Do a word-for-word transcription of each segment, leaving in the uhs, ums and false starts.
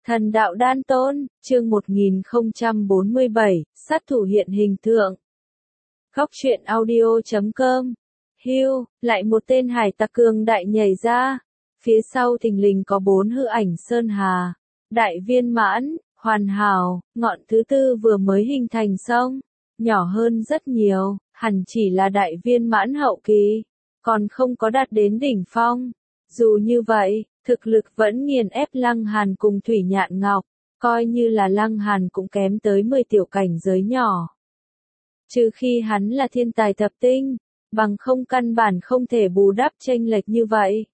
Thần đạo đan tôn, chương một nghìn không trăm bốn mươi bảy, sát thủ hiện hình thượng. Góc truyện audio chấm com. Hưu, lại một tên hải tặc cường đại nhảy ra. Phía sau thình lình có bốn hư ảnh sơn hà. Đại viên mãn, hoàn hảo, ngọn thứ tư vừa mới hình thành xong. Nhỏ hơn rất nhiều, hẳn chỉ là đại viên mãn hậu kỳ. Còn không có đạt đến đỉnh phong. Dù như vậy, thực lực vẫn nghiền ép Lăng Hàn cùng Thủy Nhạn Ngọc, coi như là Lăng Hàn cũng kém tới mười tiểu cảnh giới nhỏ. Trừ khi hắn là thiên tài thập tinh, bằng không căn bản không thể bù đắp chênh lệch như vậy.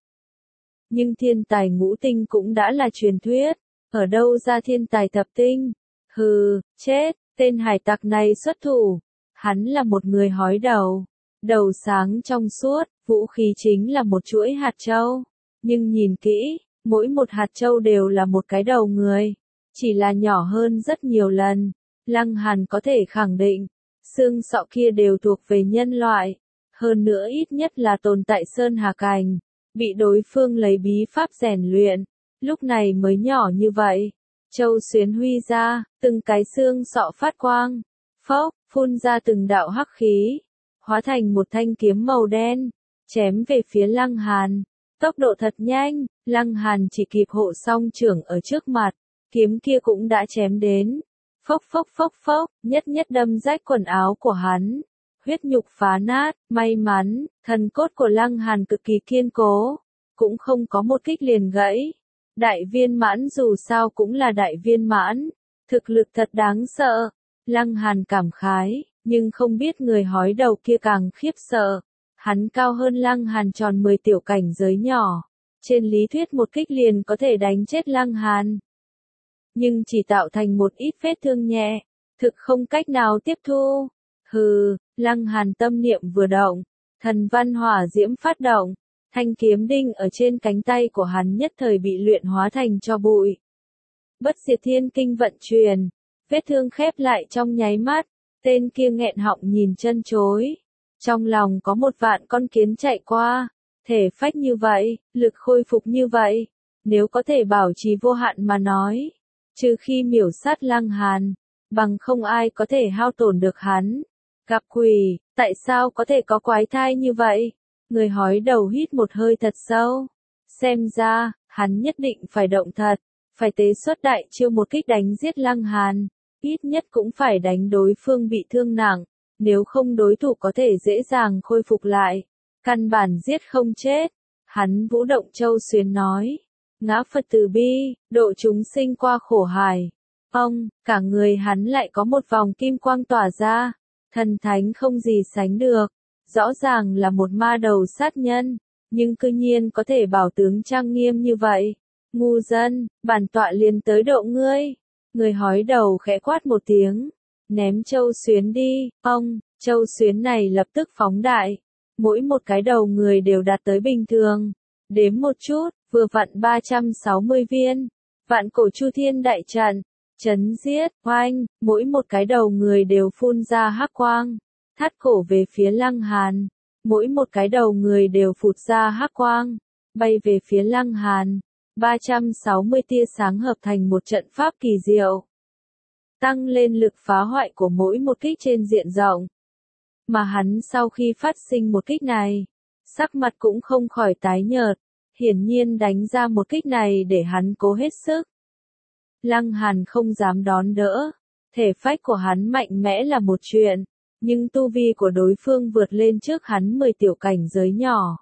Nhưng thiên tài ngũ tinh cũng đã là truyền thuyết, ở đâu ra thiên tài thập tinh? Hừ, chết, tên hải tặc này xuất thủ, hắn là một người hói đầu, đầu sáng trong suốt, vũ khí chính là một chuỗi hạt châu. Nhưng nhìn kỹ, mỗi một hạt châu đều là một cái đầu người, chỉ là nhỏ hơn rất nhiều lần. Lăng Hàn có thể khẳng định, xương sọ kia đều thuộc về nhân loại, hơn nữa ít nhất là tồn tại Sơn Hà Cảnh, bị đối phương lấy bí pháp rèn luyện, lúc này mới nhỏ như vậy. Châu xuyến huy ra, từng cái xương sọ phát quang, phốc, phun ra từng đạo hắc khí, hóa thành một thanh kiếm màu đen, chém về phía Lăng Hàn. Tốc độ thật nhanh, Lăng Hàn chỉ kịp hộ song trưởng ở trước mặt, kiếm kia cũng đã chém đến. Phốc phốc phốc phốc, nhất nhất đâm rách quần áo của hắn, huyết nhục phá nát. May mắn, thần cốt của Lăng Hàn cực kỳ kiên cố, cũng không có một kích liền gãy. Đại viên mãn dù sao cũng là đại viên mãn, thực lực thật đáng sợ. Lăng Hàn cảm khái, nhưng không biết người hói đầu kia càng khiếp sợ. Hắn cao hơn Lăng Hàn tròn mười tiểu cảnh giới nhỏ. Trên lý thuyết một kích liền có thể đánh chết Lăng Hàn. Nhưng chỉ tạo thành một ít vết thương nhẹ. Thực không cách nào tiếp thu. Hừ, Lăng Hàn tâm niệm vừa động. Thần văn hỏa diễm phát động. Thanh kiếm đinh ở trên cánh tay của hắn nhất thời bị luyện hóa thành tro bụi. Bất diệt thiên kinh vận chuyển. Vết thương khép lại trong nháy mắt. Tên kia nghẹn họng nhìn chân chối. Trong lòng có một vạn con kiến chạy qua, thể phách như vậy, lực khôi phục như vậy, nếu có thể bảo trì vô hạn mà nói, trừ khi miểu sát Lăng Hàn, bằng không ai có thể hao tổn được hắn. Gặp quỷ, tại sao có thể có quái thai như vậy? Người hói đầu hít một hơi thật sâu, xem ra, hắn nhất định phải động thật, phải tế xuất đại chiêu một kích đánh giết Lăng Hàn, ít nhất cũng phải đánh đối phương bị thương nặng. Nếu không đối thủ có thể dễ dàng khôi phục lại, căn bản giết không chết. Hắn vũ động châu xuyến nói, ngã Phật từ bi, độ chúng sinh qua khổ hải. Ông, cả người hắn lại có một vòng kim quang tỏa ra, thần thánh không gì sánh được. Rõ ràng là một ma đầu sát nhân, nhưng cư nhiên có thể bảo tướng trang nghiêm như vậy. Ngu dân, bản tọa liền tới độ ngươi. Người hói đầu khẽ quát một tiếng. Ném châu xuyến đi, ông, châu xuyến này lập tức phóng đại. Mỗi một cái đầu người đều đạt tới bình thường. Đếm một chút, vừa vặn ba trăm sáu mươi viên. Vạn cổ chu thiên đại trận, chấn giết, oanh, mỗi một cái đầu người đều phun ra hắc quang. Thắt cổ về phía Lăng Hàn. Mỗi một cái đầu người đều phụt ra hắc quang. Bay về phía Lăng Hàn. ba trăm sáu mươi tia sáng hợp thành một trận pháp kỳ diệu. Tăng lên lực phá hoại của mỗi một kích trên diện rộng. Mà hắn sau khi phát sinh một kích này, sắc mặt cũng không khỏi tái nhợt, hiển nhiên đánh ra một kích này để hắn cố hết sức. Lăng Hàn không dám đón đỡ, thể phách của hắn mạnh mẽ là một chuyện, nhưng tu vi của đối phương vượt lên trước hắn mười tiểu cảnh giới nhỏ.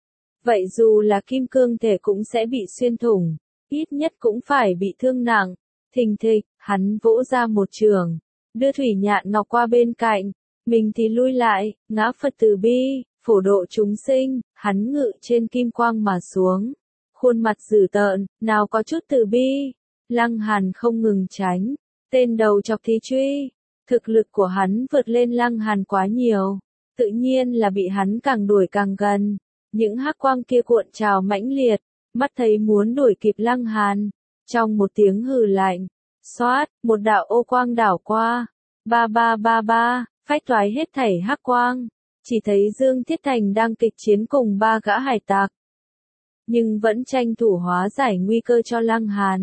Vậy dù là kim cương thể cũng sẽ bị xuyên thủng, ít nhất cũng phải bị thương nặng. Thình thịch, hắn vỗ ra một trường, đưa Thủy Nhạn Ngọc qua bên cạnh, mình thì lui lại, ngã Phật từ bi, phổ độ chúng sinh. Hắn ngự trên kim quang mà xuống, khuôn mặt dữ tợn, nào có chút từ bi. Lăng Hàn không ngừng tránh, tên đầu chọc thí truy, thực lực của hắn vượt lên Lăng Hàn quá nhiều, tự nhiên là bị hắn càng đuổi càng gần. Những hắc quang kia cuộn trào mãnh liệt, mắt thấy muốn đuổi kịp Lăng Hàn. Trong một tiếng hừ lạnh, xoát, một đạo ô quang đảo qua, ba ba ba ba, phách toái hết thảy hắc quang, chỉ thấy Dương Thiết Thành đang kịch chiến cùng ba gã hải tặc. Nhưng vẫn tranh thủ hóa giải nguy cơ cho Lăng Hàn.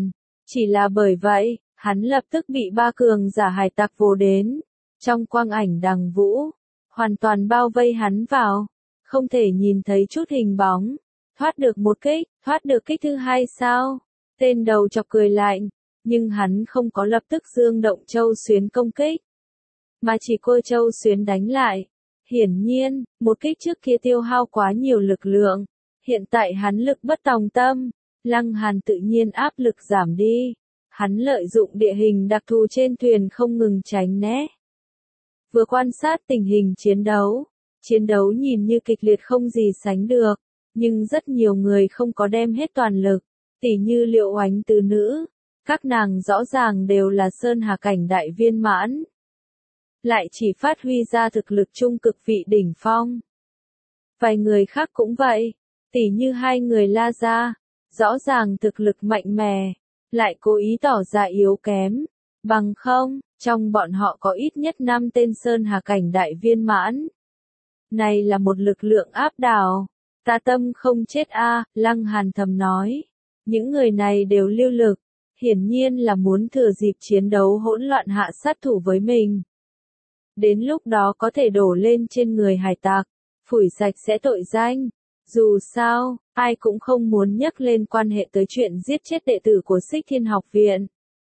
Chỉ là bởi vậy, hắn lập tức bị ba cường giả hải tặc vồ đến. Trong quang ảnh đằng vũ, hoàn toàn bao vây hắn vào. Không thể nhìn thấy chút hình bóng. Thoát được một kích, thoát được kích thứ hai sao? Tên đầu chọc cười lạnh. Nhưng hắn không có lập tức dương động châu xuyến công kích. Mà chỉ côi châu xuyến đánh lại. Hiển nhiên, một kích trước kia tiêu hao quá nhiều lực lượng. Hiện tại hắn lực bất tòng tâm. Lăng Hàn tự nhiên áp lực giảm đi. Hắn lợi dụng địa hình đặc thù trên thuyền không ngừng tránh né. Vừa quan sát tình hình chiến đấu. Chiến đấu nhìn như kịch liệt không gì sánh được. Nhưng rất nhiều người không có đem hết toàn lực. Tỉ như Liệu Oánh tứ nữ. Các nàng rõ ràng đều là sơn hà cảnh đại viên mãn. Lại chỉ phát huy ra thực lực trung cực vị đỉnh phong. Vài người khác cũng vậy. Tỉ như hai người La Gia. Rõ ràng thực lực mạnh mẽ. Lại cố ý tỏ ra yếu kém. Bằng không, trong bọn họ có ít nhất năm tên sơn hà cảnh đại viên mãn. Này là một lực lượng áp đảo. Ta tâm không chết a, Lăng Hàn thầm nói. Những người này đều lưu lực. Hiển nhiên là muốn thừa dịp chiến đấu hỗn loạn hạ sát thủ với mình. Đến lúc đó có thể đổ lên trên người hải tặc. Phủi sạch sẽ tội danh. Dù sao, ai cũng không muốn nhắc lên quan hệ tới chuyện giết chết đệ tử của Xích Thiên Học Viện.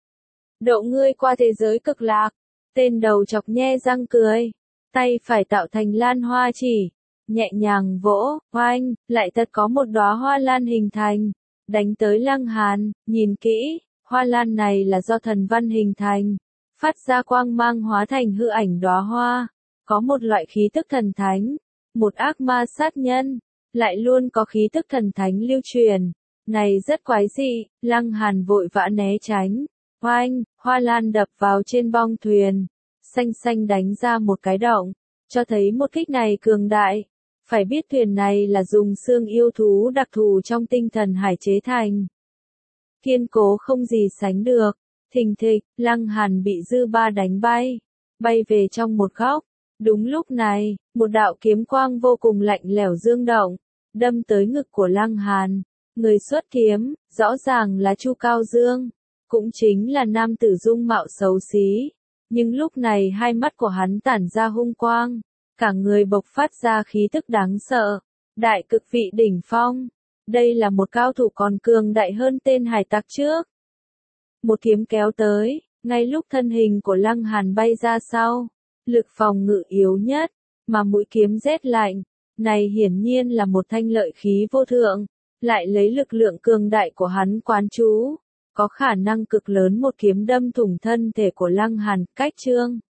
Độ ngươi qua thế giới cực lạc. Tên đầu chọc nhe răng cười. Tay phải tạo thành lan hoa chỉ. Nhẹ nhàng vỗ, oanh, lại thật có một đóa hoa lan hình thành. Đánh tới Lăng Hàn, nhìn kỹ, hoa lan này là do thần văn hình thành. Phát ra quang mang hóa thành hư ảnh đóa hoa. Có một loại khí tức thần thánh. Một ác ma sát nhân. Lại luôn có khí tức thần thánh lưu truyền. Này rất quái dị, Lăng Hàn vội vã né tránh. Oanh, hoa lan đập vào trên bong thuyền. Xanh xanh đánh ra một cái động. Cho thấy một kích này cường đại. Phải biết thuyền này là dùng xương yêu thú đặc thù trong tinh thần hải chế thành. Kiên cố không gì sánh được. Thình thịch, Lăng Hàn bị dư ba đánh bay. Bay về trong một góc. Đúng lúc này, một đạo kiếm quang vô cùng lạnh lẽo dương động. Đâm tới ngực của Lăng Hàn. Người xuất kiếm, rõ ràng là Chu Cao Dương. Cũng chính là nam tử dung mạo xấu xí. Nhưng lúc này hai mắt của hắn tản ra hung quang. Cả người bộc phát ra khí tức đáng sợ. Đại cực vị đỉnh phong. Đây là một cao thủ còn cường đại hơn tên hải tặc trước. Một kiếm kéo tới, ngay lúc thân hình của Lăng Hàn bay ra sau. Lực phòng ngự yếu nhất, mà mũi kiếm rét lạnh. Này hiển nhiên là một thanh lợi khí vô thượng. Lại lấy lực lượng cường đại của hắn quán trú. Có khả năng cực lớn một kiếm đâm thủng thân thể của Lăng Hàn, cách chương.